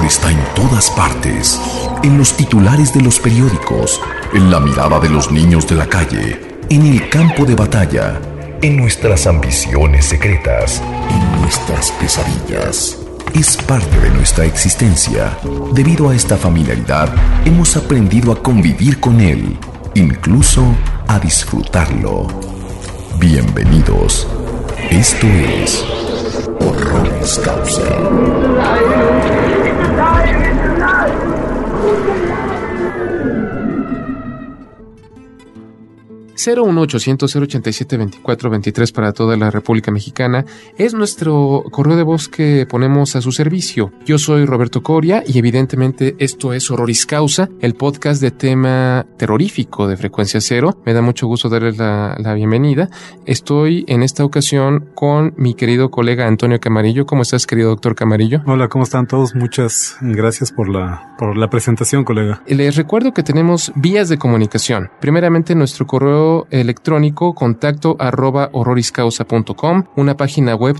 horror está en todas partes, en los titulares de los periódicos, en la mirada de los niños de la calle, en el campo de batalla, en nuestras ambiciones secretas, en nuestras pesadillas. Es parte de nuestra existencia. Debido a esta familiaridad, hemos aprendido a convivir con él, incluso a disfrutarlo. Bienvenidos. Esto es Horroris Causa. 01800-087-2423 para toda la República Mexicana es nuestro correo de voz que ponemos a su servicio. Yo soy Roberto Coria y evidentemente esto es Horroris Causa, el podcast de tema terrorífico de Frecuencia Cero. Me da mucho gusto darles la bienvenida. Estoy en esta ocasión con mi querido colega Antonio Camarillo. ¿Cómo estás, querido doctor Camarillo? Hola, ¿cómo están todos? Muchas gracias por la presentación, colega. Les recuerdo que tenemos vías de comunicación. Primeramente, nuestro correo electrónico contacto@horroriscausa.com, una página web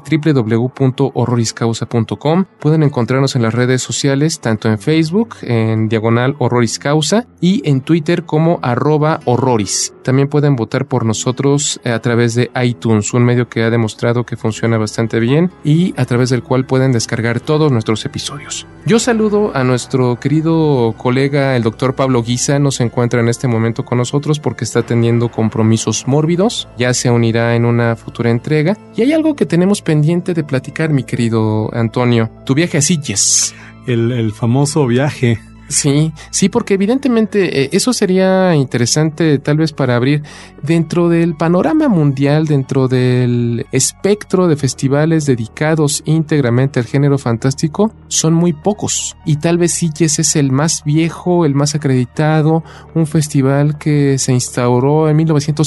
www.horroriscausa.com. Pueden encontrarnos en las redes sociales, tanto en Facebook, en /Horroriscausa, y en Twitter como @horroris. También pueden votar por nosotros a través de iTunes, un medio que ha demostrado que funciona bastante bien y a través del cual pueden descargar todos nuestros episodios. Yo saludo a nuestro querido colega, el doctor Pablo Guisa. No se encuentra en este momento con nosotros porque está atendiendo compromisos mórbidos. Ya se unirá en una futura entrega. Y hay algo que tenemos pendiente de platicar, mi querido Antonio. Tu viaje a Sitges. El famoso viaje. Sí, porque evidentemente eso sería interesante tal vez para abrir dentro del panorama mundial, dentro del espectro de festivales dedicados íntegramente al género fantástico, son muy pocos. Y tal vez Sitges es el más viejo, el más acreditado, un festival que se instauró en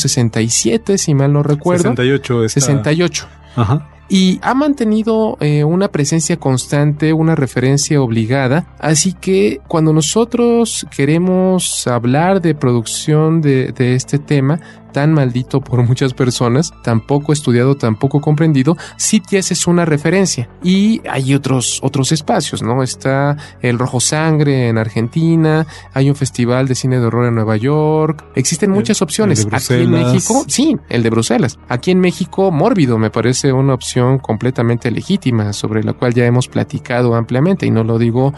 1967, si mal no recuerdo. 68. Ajá. Y ha mantenido una presencia constante, una referencia obligada. Así que cuando nosotros queremos hablar de producción de este tema tan maldito por muchas personas, tan poco estudiado, tan poco comprendido, Sitges es una referencia. Y hay otros espacios, ¿no? Está el Rojo Sangre en Argentina, hay un festival de cine de horror en Nueva York, existen muchas opciones. Aquí en México, sí, el de Bruselas. Aquí en México, Mórbido me parece una opción completamente legítima, sobre la cual ya hemos platicado ampliamente, y no lo digo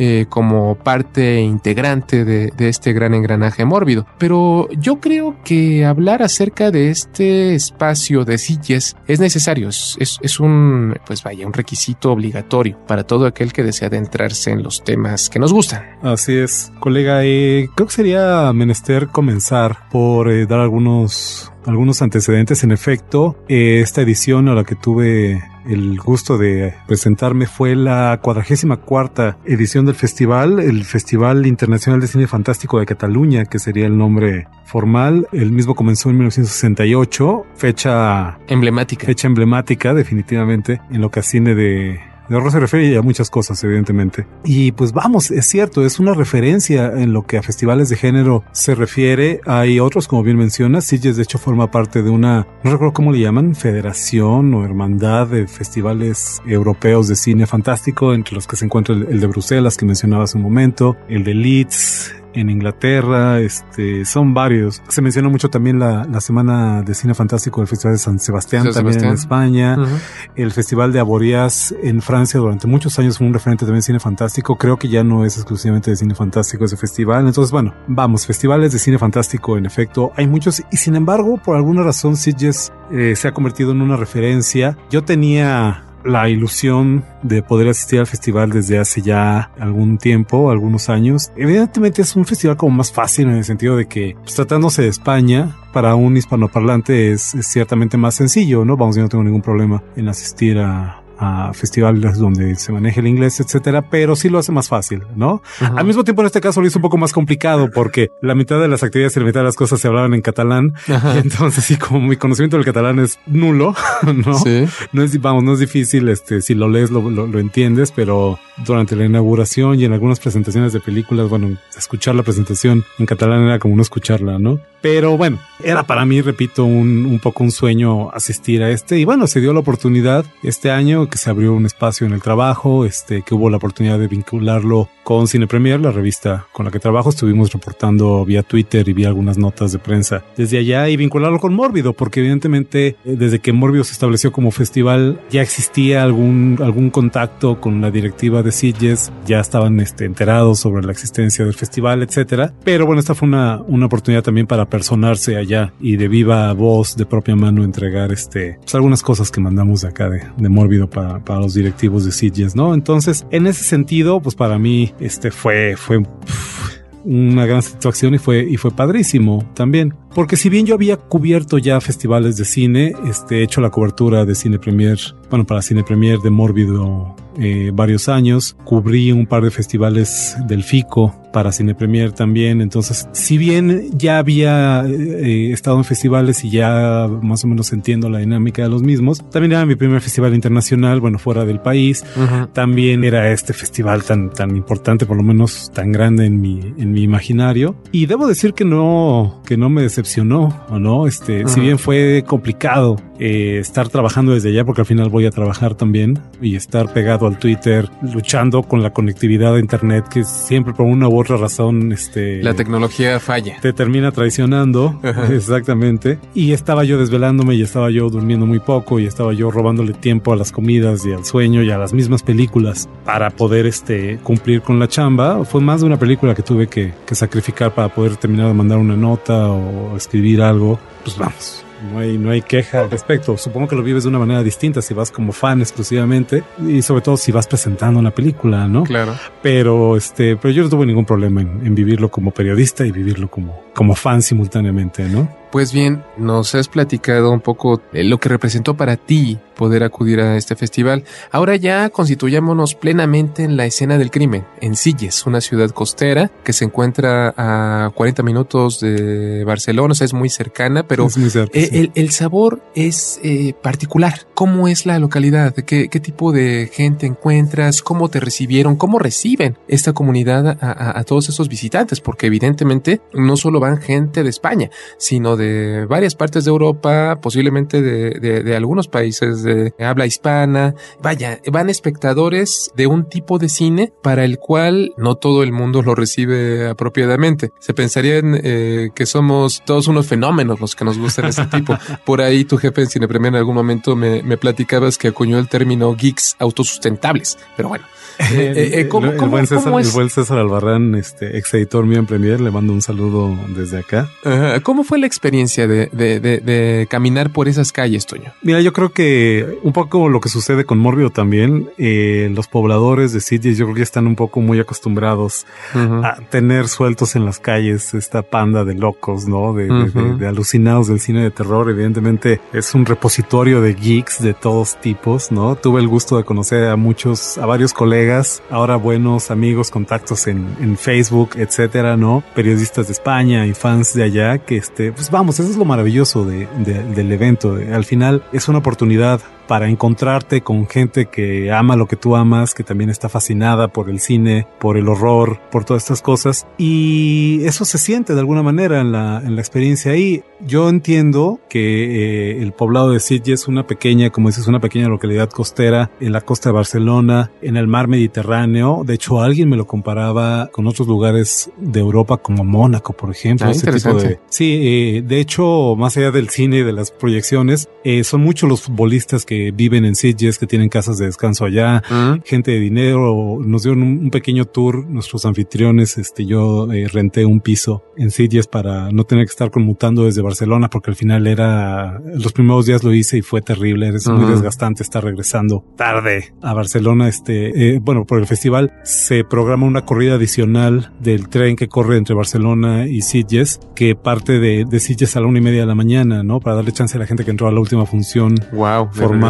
como parte integrante de este gran engranaje mórbido. Pero yo creo que hablar acerca de este espacio de Sitges es necesario, es un requisito obligatorio para todo aquel que desea adentrarse en los temas que nos gustan. Así es, colega. Creo que sería menester comenzar por dar algunos antecedentes. En efecto, esta edición a la que tuve el gusto de presentarme fue la 44ª edición del festival, el Festival Internacional de Cine Fantástico de Cataluña, que sería el nombre formal. El mismo comenzó en 1968, fecha emblemática definitivamente en lo que a cine de horror se refiere, y a muchas cosas, evidentemente. Y pues vamos, es cierto, es una referencia en lo que a festivales de género se refiere. Hay otros, como bien mencionas. Sitges, de hecho, forma parte de una, no recuerdo cómo le llaman, federación o hermandad de festivales europeos de cine fantástico, entre los que se encuentra el de Bruselas, que mencionaba hace un momento, el de Leeds en Inglaterra, son varios. Se menciona mucho también la Semana de Cine Fantástico del Festival de San Sebastián, en España. Uh-huh. El Festival de Avoriaz en Francia durante muchos años fue un referente también de cine fantástico. Creo que ya no es exclusivamente de cine fantástico ese festival. Entonces, bueno, vamos, festivales de cine fantástico, en efecto, hay muchos, y sin embargo, por alguna razón, Sitges se ha convertido en una referencia. Yo tenía la ilusión de poder asistir al festival desde hace ya algún tiempo, algunos años. Evidentemente es un festival como más fácil, en el sentido de que, pues, tratándose de España, para un hispanoparlante es ciertamente más sencillo, ¿no? Vamos, yo no tengo ningún problema en asistir a festivales donde se maneje el inglés, etcétera, pero sí lo hace más fácil, ¿no? Uh-huh. Al mismo tiempo, en este caso lo hizo un poco más complicado, porque la mitad de las actividades y la mitad de las cosas se hablaban en catalán. Uh-huh. Entonces, sí, como mi conocimiento del catalán es nulo, ¿no? Sí. No es difícil, si lo lees lo entiendes, pero durante la inauguración y en algunas presentaciones de películas, bueno, escuchar la presentación en catalán era como no escucharla, ¿no? Pero bueno, era para mí, repito, un poco un sueño asistir a y bueno, se dio la oportunidad este año que se abrió un espacio en el trabajo, que hubo la oportunidad de vincularlo con Cine Premier, la revista con la que trabajo. Estuvimos reportando vía Twitter y vía algunas notas de prensa desde allá, y vincularlo con Mórbido, porque evidentemente desde que Mórbido se estableció como festival ya existía algún contacto con la directiva de Sitges, ya estaban enterados sobre la existencia del festival, etcétera. Pero bueno, esta fue una oportunidad también para personarse allá y de viva voz, de propia mano, entregar pues algunas cosas que mandamos de acá de Mórbido para los directivos de Sitges, ¿no? Entonces, en ese sentido, pues para mí fue una gran satisfacción y fue padrísimo también. Porque si bien yo había cubierto ya festivales de cine, he hecho la cobertura de Cine Premier, bueno, para Cine Premier de Mórbido varios años, cubrí un par de festivales del FICO para Cine Premier también. Entonces, si bien ya había estado en festivales y ya más o menos entiendo la dinámica de los mismos, también era mi primer festival internacional, bueno, fuera del país. Uh-huh. También era este festival tan importante, por lo menos tan grande en mi imaginario. Y debo decir que no me decepcionó, ¿o no? Uh-huh. Si bien fue complicado estar trabajando desde allá, porque al final voy a trabajar también, y estar pegado al Twitter, luchando con la conectividad de internet, que siempre por una u otra razón la tecnología falla, te termina traicionando. Uh-huh. Exactamente. Y estaba yo desvelándome, y estaba yo durmiendo muy poco, y estaba yo robándole tiempo a las comidas y al sueño y a las mismas películas para poder cumplir con la chamba. Fue más de una película que tuve que sacrificar para poder terminar de mandar una nota o escribir algo. Pues vamos, no hay queja al respecto. Supongo que lo vives de una manera distinta si vas como fan exclusivamente, y sobre todo si vas presentando una película, ¿no? Claro. Pero yo no tuve ningún problema en vivirlo como periodista y vivirlo como fan simultáneamente, ¿no? Pues bien, nos has platicado un poco lo que representó para ti poder acudir a este festival. Ahora ya constituyámonos plenamente en la escena del crimen, en Sitges, una ciudad costera que se encuentra a 40 minutos de Barcelona, o sea, es muy cercana, pero es muy cerca, sí. El sabor es particular. ¿Cómo es la localidad? ¿Qué tipo de gente encuentras? ¿Cómo te recibieron? ¿Cómo reciben esta comunidad a todos esos visitantes? Porque evidentemente no solo van gente de España, sino de varias partes de Europa, posiblemente de algunos países de habla hispana. Vaya, van espectadores de un tipo de cine para el cual no todo el mundo lo recibe apropiadamente. Se pensarían que somos todos unos fenómenos los que nos gustan ese tipo. Por ahí tu jefe en Cine Premier en algún momento me platicabas que acuñó el término geeks autosustentables, pero bueno. El buen César Albarrán, ex editor mío en Premier, le mando un saludo desde acá. ¿Cómo fue la experiencia de caminar por esas calles, Toño? Mira, yo creo que un poco lo que sucede con Mórbido también, los pobladores de Sitges yo creo que están un poco muy acostumbrados a tener sueltos en las calles esta panda de locos, ¿no? De alucinados del cine de terror. Evidentemente es un repositorio de geeks de todos tipos, ¿no? Tuve el gusto de conocer a varios colegas, ahora buenos amigos, contactos en Facebook, etcétera, ¿no? Periodistas de España y fans de allá que pues vamos, eso es lo maravilloso del evento. Al final es una oportunidad para encontrarte con gente que ama lo que tú amas, que también está fascinada por el cine, por el horror, por todas estas cosas, y eso se siente de alguna manera en la experiencia ahí. Yo entiendo que el poblado de Sitges es una pequeña localidad costera en la costa de Barcelona, en el mar Mediterráneo. De hecho, alguien me lo comparaba con otros lugares de Europa como Mónaco, por ejemplo. Interesante. De hecho, más allá del cine y de las proyecciones, son muchos los futbolistas que viven en Sitges, que tienen casas de descanso allá, gente de dinero. Nos dieron un pequeño tour nuestros anfitriones. Yo renté un piso en Sitges para no tener que estar conmutando desde Barcelona, porque al final los primeros días lo hice y fue terrible. Es muy desgastante estar regresando tarde a Barcelona. Por el festival se programa una corrida adicional del tren que corre entre Barcelona y Sitges, que parte de Sitges a la 1:30 de la mañana, ¿no? Para darle chance a la gente que entró a la última función. Wow, formal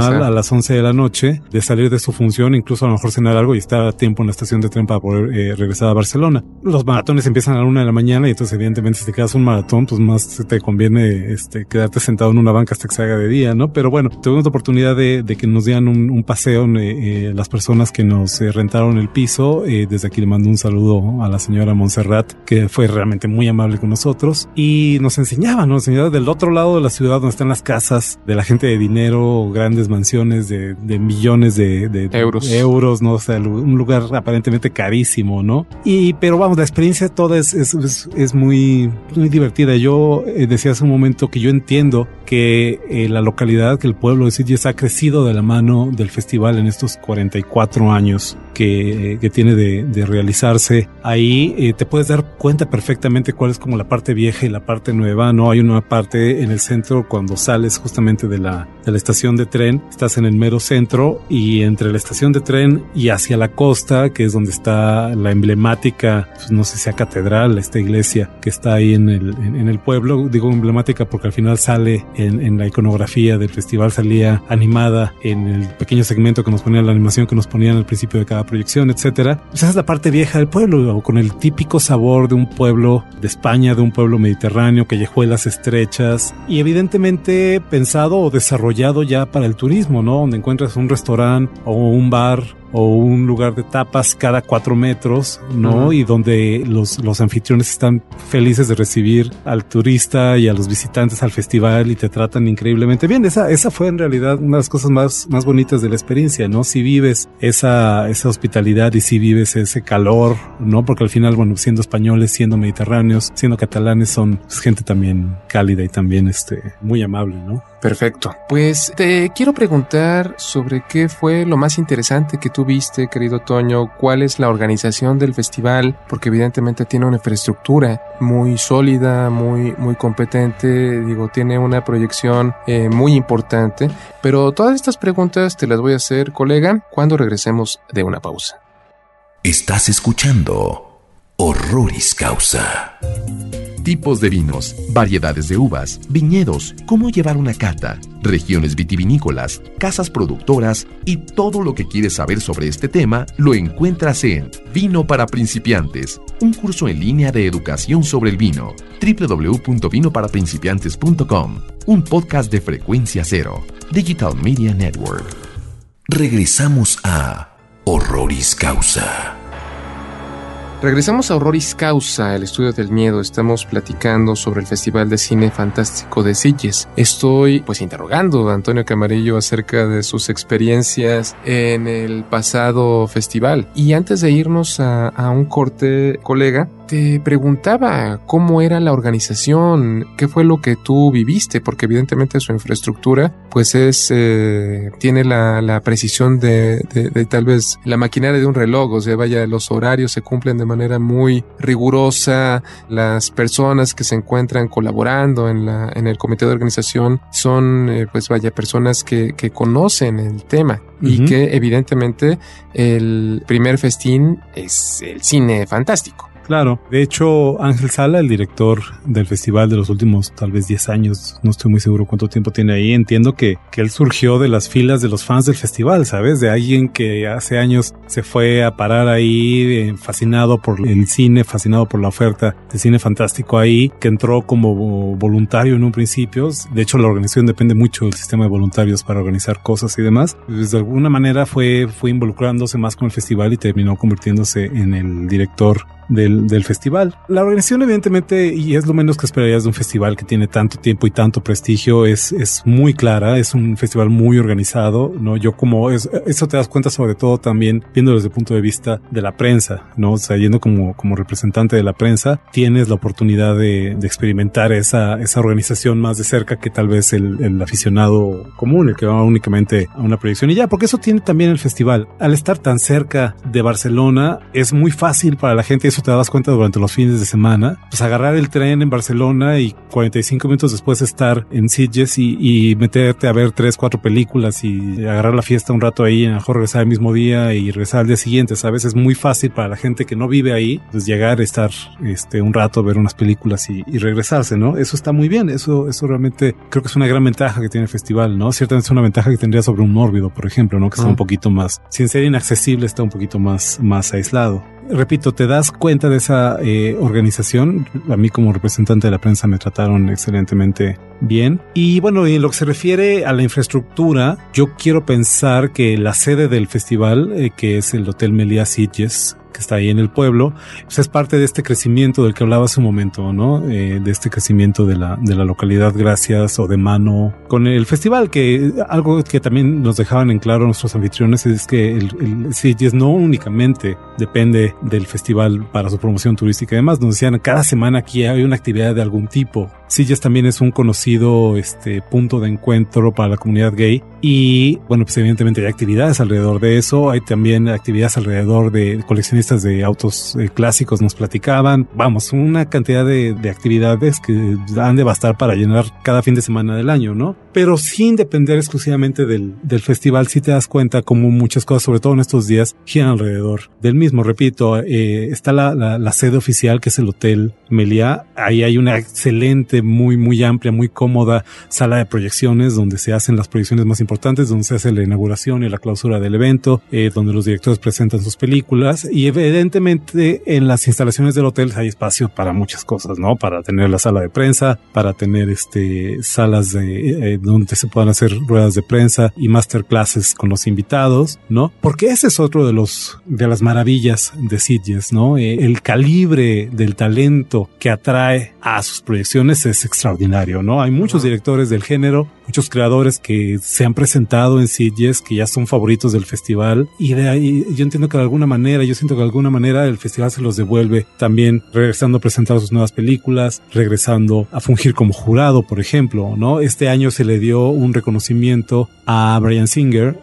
normal a las 11 de la noche, de salir de su función, incluso a lo mejor cenar algo y estar a tiempo en la estación de tren para poder regresar a Barcelona. Los maratones empiezan a la 1 de la mañana y entonces evidentemente si te quedas un maratón, pues más te conviene quedarte sentado en una banca hasta que se haga de día, ¿no? Pero bueno, tuvimos la oportunidad de que nos dieran un paseo las personas que nos rentaron el piso. Desde aquí le mando un saludo a la señora Montserrat, que fue realmente muy amable con nosotros y nos enseñaba del otro lado de la ciudad donde están las casas de la gente de dinero, grandes mansiones de millones de euros, ¿no? O sea, un lugar aparentemente carísimo, ¿no? Pero vamos, la experiencia toda es muy, muy divertida. Yo decía hace un momento que yo entiendo que la localidad, que el pueblo de Sitges ha crecido de la mano del festival en estos 44 años que tiene de realizarse. Ahí te puedes dar cuenta perfectamente cuál es como la parte vieja y la parte nueva, ¿no? Hay una parte en el centro cuando sales justamente de la estación de tren, estás en el mero centro y entre la estación de tren y hacia la costa, que es donde está la emblemática, pues no sé si sea catedral, esta iglesia que está ahí en el pueblo. Digo emblemática porque al final sale en la iconografía del festival, salía animada en el pequeño segmento que nos ponían, la animación que nos ponían al principio de cada proyección, etcétera. Pues esa es la parte vieja del pueblo, con el típico sabor de un pueblo de España, de un pueblo mediterráneo, callejuelas estrechas y evidentemente pensado o desarrollado ya para el turismo, ¿no? Donde encuentras un restaurante o un bar o un lugar de tapas cada 4 metros, ¿no? Uh-huh. Y donde los anfitriones están felices de recibir al turista y a los visitantes al festival y te tratan increíblemente bien. Esa fue en realidad una de las cosas más bonitas de la experiencia, ¿no? Si vives esa hospitalidad y si vives ese calor, ¿no? Porque al final, bueno, siendo españoles, siendo mediterráneos, siendo catalanes, son gente también cálida y también muy amable, ¿no? Perfecto. Pues te quiero preguntar sobre qué fue lo más interesante que tú viste, querido Toño. ¿Cuál es la organización del festival? Porque evidentemente tiene una infraestructura muy sólida, muy competente. Digo, tiene una proyección muy importante. Pero todas estas preguntas te las voy a hacer, colega, cuando regresemos de una pausa. Estás escuchando Horroris Causa. Tipos de vinos, variedades de uvas, viñedos, cómo llevar una cata, regiones vitivinícolas, casas productoras y todo lo que quieres saber sobre este tema lo encuentras en Vino para Principiantes, un curso en línea de educación sobre el vino. www.vinoparaprincipiantes.com, un podcast de Frecuencia Cero, Digital Media Network. Regresamos a Horroris Causa. Regresamos a Horroris Causa, el estudio del miedo. Estamos platicando sobre el Festival de Cine Fantástico de Sitges. Estoy interrogando a Antonio Camarillo acerca de sus experiencias en el pasado festival. Y antes de irnos a un corte, colega, te preguntaba cómo era la organización, qué fue lo que tú viviste, porque evidentemente su infraestructura pues tiene la precisión de tal vez la maquinaria de un reloj. O sea, vaya, los horarios se cumplen de manera muy rigurosa. Las personas que se encuentran colaborando en el comité de organización son personas que conocen el tema. Uh-huh. Y que evidentemente el primer festín es el cine fantástico. Claro, de hecho Ángel Sala, el director del festival de los últimos tal vez 10 años, no estoy muy seguro cuánto tiempo tiene ahí, entiendo que él surgió de las filas de los fans del festival, ¿sabes? De alguien que hace años se fue a parar ahí fascinado por el cine, fascinado por la oferta de cine fantástico ahí, que entró como voluntario en un principio. De hecho la organización depende mucho del sistema de voluntarios para organizar cosas y demás. Pues de alguna manera fue involucrándose más con el festival y terminó convirtiéndose en el director del festival. La organización evidentemente, y es lo menos que esperarías de un festival que tiene tanto tiempo y tanto prestigio, es muy clara, es un festival muy organizado, ¿no? Eso te das cuenta sobre todo también viendo desde el punto de vista de la prensa, ¿no? O sea, yendo como representante de la prensa, tienes la oportunidad de experimentar esa organización más de cerca que tal vez el aficionado común, el que va únicamente a una proyección y ya, porque eso tiene también el festival. Al estar tan cerca de Barcelona, es muy fácil para la gente, eso te da dabas cuenta durante los fines de semana, pues agarrar el tren en Barcelona y 45 minutos después estar en Sitges y meterte a ver 3-4 películas y agarrar la fiesta un rato ahí, a lo mejor regresar el mismo día y regresar al día siguiente, ¿sabes? Es muy fácil para la gente que no vive ahí, pues llegar, estar un rato, ver unas películas y regresarse, ¿no? Eso está muy bien, eso realmente creo que es una gran ventaja que tiene el festival, ¿no? Ciertamente es una ventaja que tendría sobre un Mórbido, por ejemplo, ¿no? Que está un poquito más, sin ser inaccesible, está un poquito más aislado. Repito, te das cuenta de esa organización. A mí como representante de la prensa me trataron excelentemente bien. Y bueno, en lo que se refiere a la infraestructura, yo quiero pensar que la sede del festival, que es el Hotel Meliá Sitges, que está ahí en el pueblo, pues es parte de este crecimiento del que hablaba hace un momento, ¿no? De este crecimiento de la localidad gracias o de mano con el festival, que algo que también nos dejaban en claro nuestros anfitriones es que el Sitges no únicamente depende del festival para su promoción turística y demás. Nos decían, cada semana aquí hay una actividad de algún tipo. Sitges también es un conocido punto de encuentro para la comunidad gay y bueno, pues evidentemente hay actividades alrededor de eso, hay también actividades alrededor de coleccionistas de autos clásicos, nos platicaban, vamos, una cantidad de actividades que han de bastar para llenar cada fin de semana del año, ¿no? Pero sin depender exclusivamente del festival, sí te das cuenta como muchas cosas, sobre todo en estos días, giran alrededor del mismo. Repito, está la sede oficial, que es el Hotel Meliá. Ahí hay una excelente, muy amplia, muy cómoda sala de proyecciones donde se hacen las proyecciones más importantes, donde se hace la inauguración y la clausura del evento, donde los directores presentan sus películas, y evidentemente en las instalaciones del hotel hay espacio para muchas cosas, ¿no? Para tener la sala de prensa, para tener salas donde se puedan hacer ruedas de prensa y masterclasses con los invitados, ¿no? Porque ese es otro de las maravillas de Sitges, ¿no? El calibre del talento que atrae a sus proyecciones es extraordinario, ¿no? Hay muchos directores del género, muchos creadores que se han presentado en Sitges, que ya son favoritos del festival, y de ahí yo siento que de alguna manera el festival se los devuelve también, regresando a presentar sus nuevas películas, regresando a fungir como jurado, por ejemplo, ¿no? Este año se le dio un reconocimiento a Bryan Singer,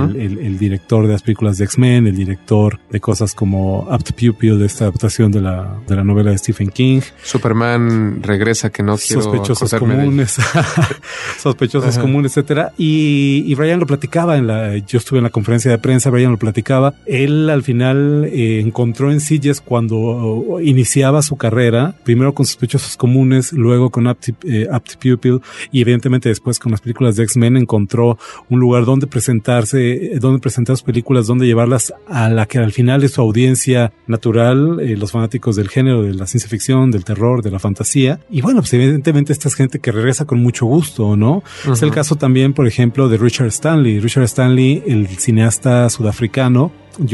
el director de las películas de X-Men, el director de cosas como Apt Pupil, de esta adaptación de la novela de Stephen King. Superman regresa, que no quiero Sospechosos comunes. Sospechosos comunes, etcétera. Y Bryan lo platicaba yo estuve en la conferencia de prensa, Bryan lo platicaba. Él al final encontró en Sitges, cuando iniciaba su carrera, primero con Sospechosos comunes, luego con Apt Pupil, y evidentemente después con las películas de X-Men, encontró un lugar donde presentar sus películas, donde llevarlas a la que al final es su audiencia natural, los fanáticos del género, de la ciencia ficción, del terror, de la fantasía. Y bueno, pues evidentemente esta es gente que regresa con mucho gusto, ¿no? Es el caso también, por ejemplo, de Richard Stanley. Richard Stanley, el cineasta sudafricano.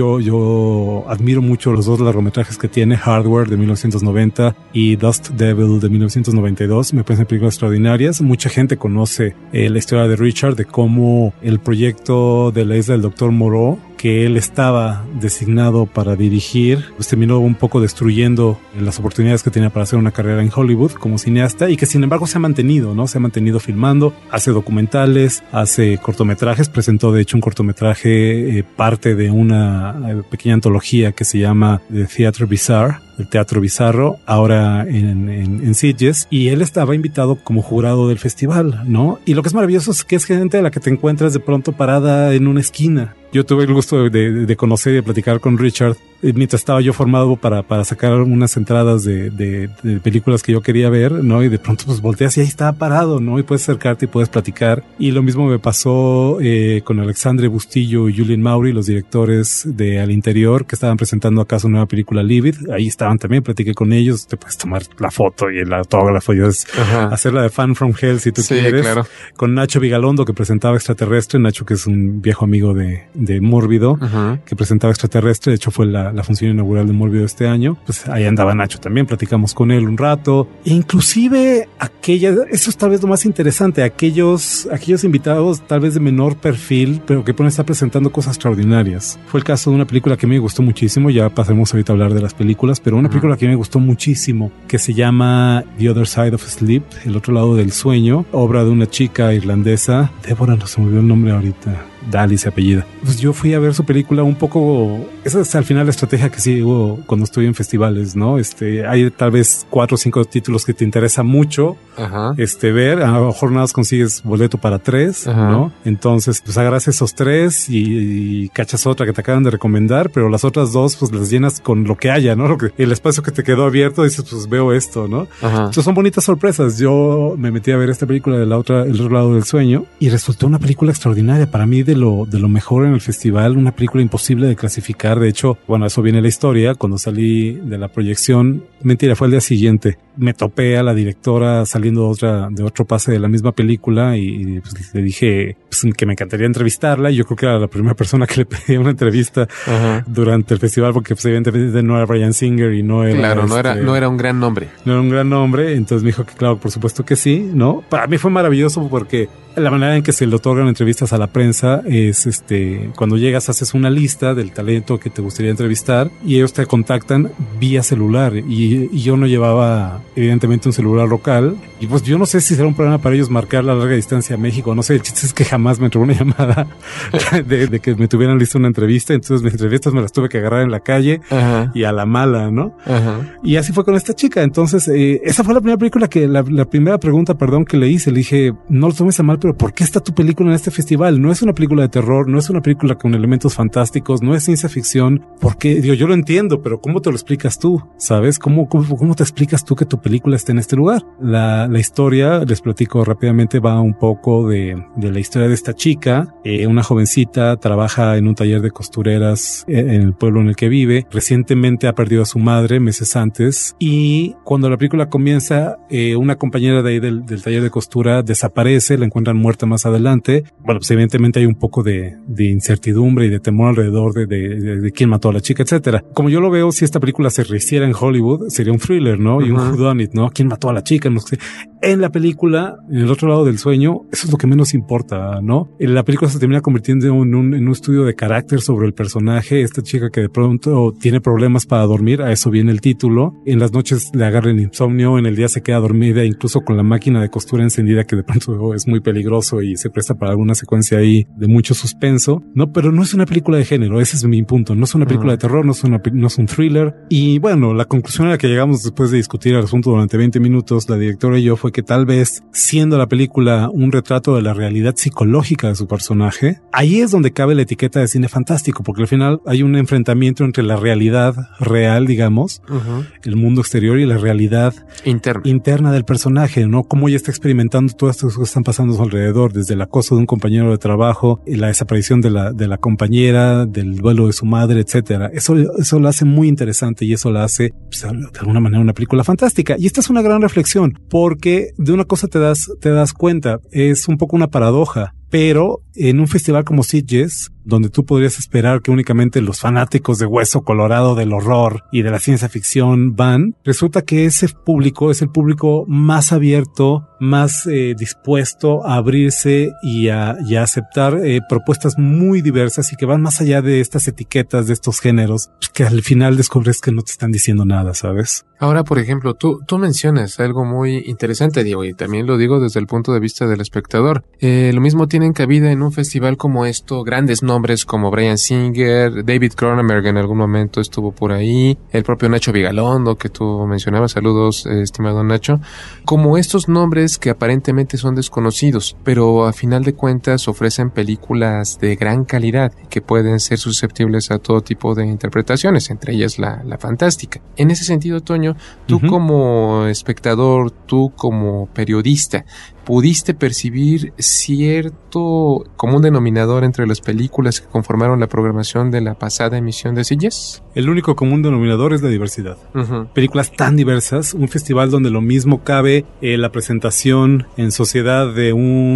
Yo admiro mucho los dos largometrajes que tiene, Hardware de 1990 y Dust Devil de 1992. Me parecen películas extraordinarias. Mucha gente conoce la historia de Richard, de cómo el proyecto de la isla del Dr. Moreau, que él estaba designado para dirigir, pues terminó un poco destruyendo las oportunidades que tenía para hacer una carrera en Hollywood como cineasta, y que sin embargo se ha mantenido, ¿no? Se ha mantenido filmando, hace documentales, hace cortometrajes, presentó de hecho un cortometraje, parte de una pequeña antología que se llama The Theatre Bizarre, el Teatro Bizarro, ahora en Sitges, y él estaba invitado como jurado del festival, ¿no? Y lo que es maravilloso es que es gente a la que te encuentras de pronto parada en una esquina. Yo tuve el gusto de conocer y de platicar con Richard mientras estaba yo formado para sacar unas entradas de películas que yo quería ver, ¿no? Y de pronto pues volteas y ahí estaba parado, ¿no? Y puedes acercarte y puedes platicar. Y lo mismo me pasó con Alexandre Bustillo y Julien Maury, los directores de Al Interior, que estaban presentando acá su nueva película Livid. Ahí estaban también, platiqué con ellos. Te puedes tomar la foto y el autógrafo y hacerla de Fan from Hell si tú quieres. Claro. Con Nacho Vigalondo, que presentaba Extraterrestre. Nacho, que es un viejo amigo de Mórbido, que presentaba Extraterrestre. De hecho fue la función inaugural de Mórbido este año. Pues ahí andaba Nacho también, platicamos con él un rato. E inclusive eso es tal vez lo más interesante, aquellos invitados tal vez de menor perfil, pero que pueden estar presentando cosas extraordinarias. Fue el caso de una película que a mí me gustó muchísimo, ya pasaremos ahorita a hablar de las películas, pero una película que a mí me gustó muchísimo, que se llama The Other Side of Sleep, el otro lado del sueño, obra de una chica irlandesa, Débora, no se me olvidó el nombre ahorita. Dalí se apellida. Pues yo fui a ver su película un poco, esa es al final la estrategia que sigo cuando estoy en festivales, ¿no? Hay tal vez 4 o 5 títulos que te interesa mucho ver, a lo mejor nada más consigues boleto para 3, ¿no? Entonces, pues agarras esos 3 y cachas otra que te acaban de recomendar, pero las otras 2 pues las llenas con lo que haya, ¿no? El espacio que te quedó abierto, dices, pues veo esto, ¿no? Entonces son bonitas sorpresas. Yo me metí a ver esta película de El otro lado del sueño y resultó una película extraordinaria. Para mí de lo mejor en el festival, una película imposible de clasificar. De hecho, bueno, eso viene la historia. Cuando salí de la proyección, mentira, fue el día siguiente, me topé a la directora saliendo de otro pase de la misma película y pues, le dije pues, que me encantaría entrevistarla. Y yo creo que era la primera persona que le pedí una entrevista durante el festival, porque pues, evidentemente no era Bryan Singer y no era... Claro, no era un gran nombre. No era un gran nombre, entonces me dijo que claro, por supuesto que sí, ¿no? Para mí fue maravilloso porque la manera en que se le otorgan entrevistas a la prensa es cuando llegas haces una lista del talento que te gustaría entrevistar y ellos te contactan vía celular y yo no llevaba evidentemente un celular local y pues yo no sé si será un problema para ellos marcar la larga distancia a México, no sé, el chiste es que jamás me entró una llamada de que me tuvieran lista una entrevista, entonces mis entrevistas me las tuve que agarrar en la calle y a la mala, ¿no? Y así fue con esta chica. Entonces esa fue la primera película que la primera pregunta, perdón, que le hice, le dije, no lo tomes a mal, pero ¿por qué está tu película en este festival? No es una película de terror, no es una película con elementos fantásticos, no es ciencia ficción. ¿Por qué? Digo, yo lo entiendo, pero ¿cómo te lo explicas tú? ¿Sabes? ¿Cómo te explicas tú que tu película esté en este lugar? La historia, les platico rápidamente, va un poco de la historia de esta chica, una jovencita, trabaja en un taller de costureras en el pueblo en el que vive. Recientemente ha perdido a su madre meses antes y cuando la película comienza, una compañera de ahí del taller de costura desaparece, la encuentran muerta más adelante. Bueno, pues evidentemente hay un poco de incertidumbre y de temor alrededor de quién mató a la chica, etcétera. Como yo lo veo, si esta película se rehiciera en Hollywood, sería un thriller, ¿no? Y un whodunit, ¿no? ¿Quién mató a la chica? No sé. En la película, en El otro lado del sueño, eso es lo que menos importa, ¿no? La película se termina convirtiendo en un estudio de carácter sobre el personaje. Esta chica que de pronto tiene problemas para dormir, a eso viene el título. En las noches le agarra el insomnio, en el día se queda dormida, incluso con la máquina de costura encendida, que de pronto es muy peligroso y se presta para alguna secuencia ahí de mucho suspenso, ¿no? Pero no es una película de género, ese es mi punto. No es una película de terror, no es un thriller. Y bueno, la conclusión a la que llegamos después de discutir el asunto durante 20 minutos, la directora y yo, fue que tal vez, siendo la película un retrato de la realidad psicológica de su personaje, ahí es donde cabe la etiqueta de cine fantástico, porque al final hay un enfrentamiento entre la realidad real, digamos, el mundo exterior, y la realidad interna del personaje, ¿no? Cómo ella está experimentando todas estas cosas que están pasando a su alrededor, desde el acoso de un compañero de trabajo, la desaparición de la compañera, del duelo de su madre, etcétera. Eso lo hace muy interesante y eso la hace, pues, de alguna manera, una película fantástica. Y esta es una gran reflexión, porque de una cosa te das cuenta, es un poco una paradoja. Pero en un festival como Sitges, donde tú podrías esperar que únicamente los fanáticos de Hueso Colorado, del horror y de la ciencia ficción van, resulta que ese público es el público más abierto, más dispuesto a abrirse y a aceptar propuestas muy diversas y que van más allá de estas etiquetas, de estos géneros, que al final descubres que no te están diciendo nada, ¿sabes? Ahora, por ejemplo, tú mencionas algo muy interesante, Diego, y también lo digo desde el punto de vista del espectador. Lo mismo tienen cabida en un festival como esto grandes nombres como Bryan Singer, David Cronenberg en algún momento estuvo por ahí, el propio Nacho Vigalondo que tú mencionabas, saludos estimado Nacho, como estos nombres que aparentemente son desconocidos, pero a final de cuentas ofrecen películas de gran calidad que pueden ser susceptibles a todo tipo de interpretaciones, entre ellas la fantástica. En ese sentido, Toño, tú como espectador, tú como periodista, ¿pudiste percibir cierto común denominador entre las películas que conformaron la programación de la pasada emisión de Sitges? El único común denominador es la diversidad. Películas tan diversas, un festival donde lo mismo cabe la presentación en sociedad de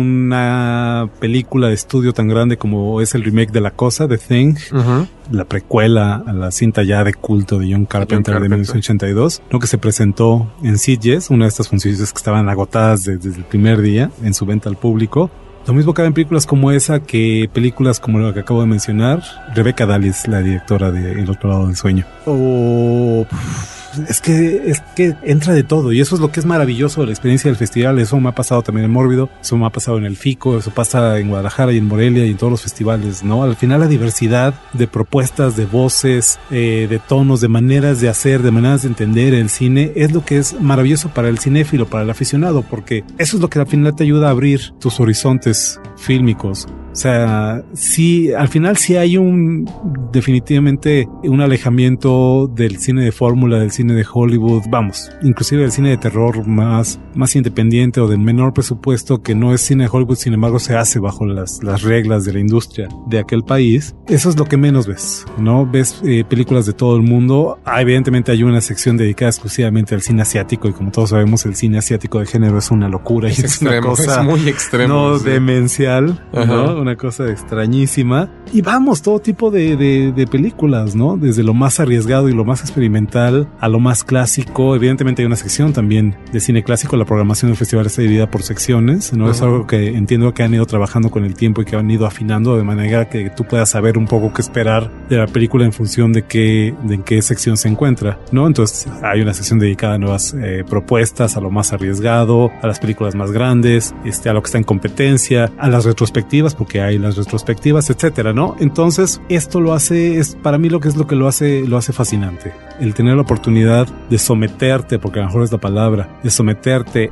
una película de estudio tan grande como es el remake de La Cosa, The Thing, la precuela a la cinta ya de culto de John Carpenter de 1982, ¿no? Que se presentó en Sitges, una de estas funciones que estaban agotadas desde el primer día en su venta al público. Lo mismo cabe en películas como esa que películas como la que acabo de mencionar. Rebecca Dallas, la directora de El otro lado del sueño. O es que entra de todo, y eso es lo que es maravilloso de la experiencia del festival. Eso me ha pasado también en Mórbido, eso me ha pasado en el FICO, eso pasa en Guadalajara y en Morelia y en todos los festivales, ¿no? Al final la diversidad de propuestas, de voces, de tonos, de maneras de hacer, de maneras de entender el cine, es lo que es maravilloso para el cinéfilo, para el aficionado, porque eso es lo que al final te ayuda a abrir tus horizontes fílmicos. O sea, sí, al final sí hay definitivamente un alejamiento del cine de fórmula, del cine de Hollywood, vamos, inclusive del cine de terror más independiente o de menor presupuesto, que no es cine de Hollywood, sin embargo se hace bajo las reglas de la industria de aquel país. Eso es lo que menos ves, ¿no? Ves películas de todo el mundo. Evidentemente hay una sección dedicada exclusivamente al cine asiático, y como todos sabemos, el cine asiático de género es una locura, es y extremo, una cosa es muy extremo, no sí. Demencial, ¿no? Ajá. Una cosa extrañísima. Y vamos, todo tipo de películas, ¿no? Desde lo más arriesgado y lo más experimental a lo más clásico. Evidentemente hay una sección también de cine clásico. La programación del festival está dividida por secciones, ¿no? Es algo que entiendo que han ido trabajando con el tiempo y que han ido afinando de manera que tú puedas saber un poco qué esperar de la película en función de en qué sección se encuentra, ¿no? Entonces hay una sección dedicada a nuevas propuestas, a lo más arriesgado, a las películas más grandes, a lo que está en competencia, a las retrospectivas, porque hay las retrospectivas, etcétera, ¿no? Entonces esto lo hace, es para mí lo que lo hace fascinante, el tener la oportunidad de someterte, porque a lo mejor es la palabra, de someterte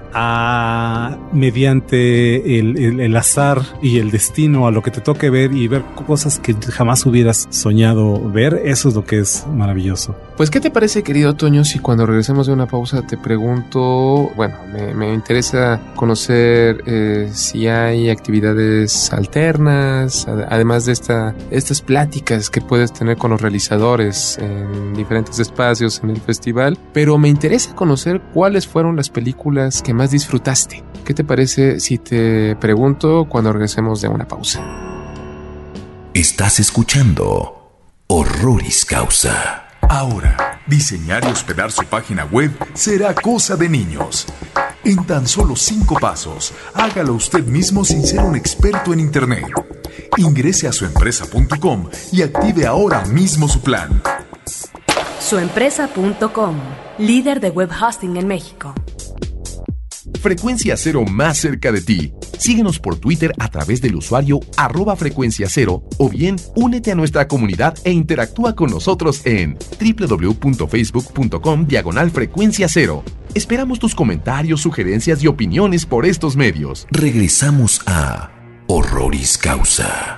a, mediante el azar y el destino, a lo que te toque ver y ver cosas que jamás hubieras soñado ver. Eso es lo que es maravilloso. Pues, ¿qué te parece, querido Toño, si cuando regresemos de una pausa te pregunto, bueno, me interesa conocer si hay actividades alternas, además de estas pláticas que puedes tener con los realizadores en diferentes espacios en el festival, pero me interesa conocer cuáles fueron las películas que más disfrutaste. ¿Qué te parece si te pregunto cuando regresemos de una pausa? Estás escuchando Horroris Causa. Ahora, diseñar y hospedar su página web será cosa de niños. En tan solo 5 pasos, hágalo usted mismo sin ser un experto en Internet. Ingrese a suempresa.com y active ahora mismo su plan. Suempresa.com, líder de web hosting en México. Frecuencia Cero, más cerca de ti. Síguenos por Twitter a través del usuario @frecuenciacero, o bien únete a nuestra comunidad e interactúa con nosotros en www.facebook.com/Frecuencia Cero. Esperamos tus comentarios, sugerencias y opiniones por estos medios. Regresamos a Horroris Causa.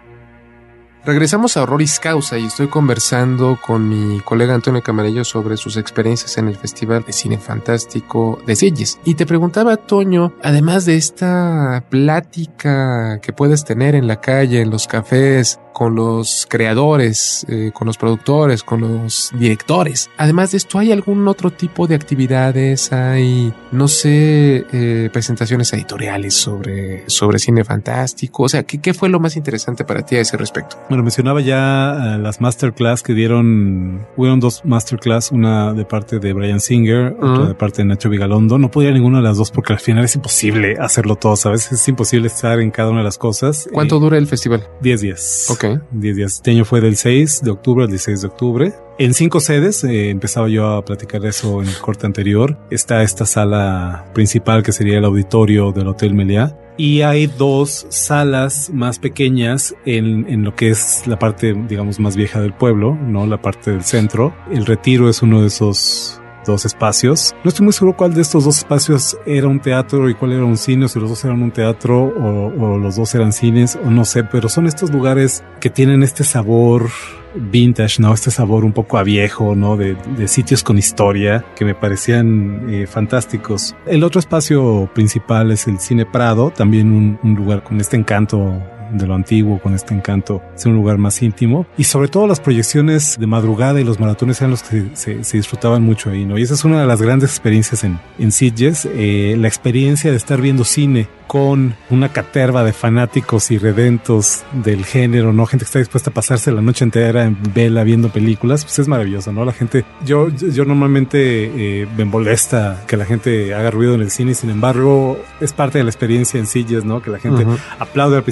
Regresamos a Horroris Causa y estoy conversando con mi colega Antonio Camarello sobre sus experiencias en el Festival de Cine Fantástico de Sitges. Y te preguntaba, Toño, además de esta plática que puedes tener en la calle, en los cafés, con los creadores, con los productores, con los directores, además de esto, ¿hay algún otro tipo de actividades? ¿Hay, no sé, presentaciones editoriales sobre cine fantástico? O sea, ¿qué fue lo más interesante para ti a ese respecto? Bueno, mencionaba ya las masterclass que hubieron 2 masterclass, una de parte de Bryan Singer, otra de parte de Nacho Vigalondo. No podía ninguna de las dos porque al final es imposible hacerlo todo, ¿sabes? Es imposible estar en cada una de las cosas. ¿Cuánto dura el festival? 10 días. Ok. 10 días. Este año fue del 6 de octubre al 16 de octubre. En 5 sedes, empezaba yo a platicar de eso en el corte anterior. Está esta sala principal que sería el auditorio del Hotel Meliá. Y hay 2 salas más pequeñas en lo que es la parte, digamos, más vieja del pueblo, ¿no? La parte del centro. El Retiro es uno de esos 2 espacios. No estoy muy seguro cuál de estos 2 espacios era un teatro y cuál era un cine, o si los 2 eran un teatro o los 2 eran cines, o no sé, pero son estos lugares que tienen este sabor vintage, ¿no? Este sabor un poco a viejo, ¿no? De sitios con historia que me parecían fantásticos. El otro espacio principal es el Cine Prado, también un lugar con este encanto de lo antiguo, con este encanto, es un lugar más íntimo, y sobre todo las proyecciones de madrugada y los maratones eran los que se disfrutaban mucho ahí, ¿no? Y esa es una de las grandes experiencias en Sitges, la experiencia de estar viendo cine con una caterva de fanáticos y redentos del género, ¿no? Gente que está dispuesta a pasarse la noche entera en vela viendo películas, pues es maravilloso, ¿no? La gente, yo normalmente me molesta que la gente haga ruido en el cine, sin embargo, es parte de la experiencia en Sitges, ¿no? Que la gente aplaude al principio de la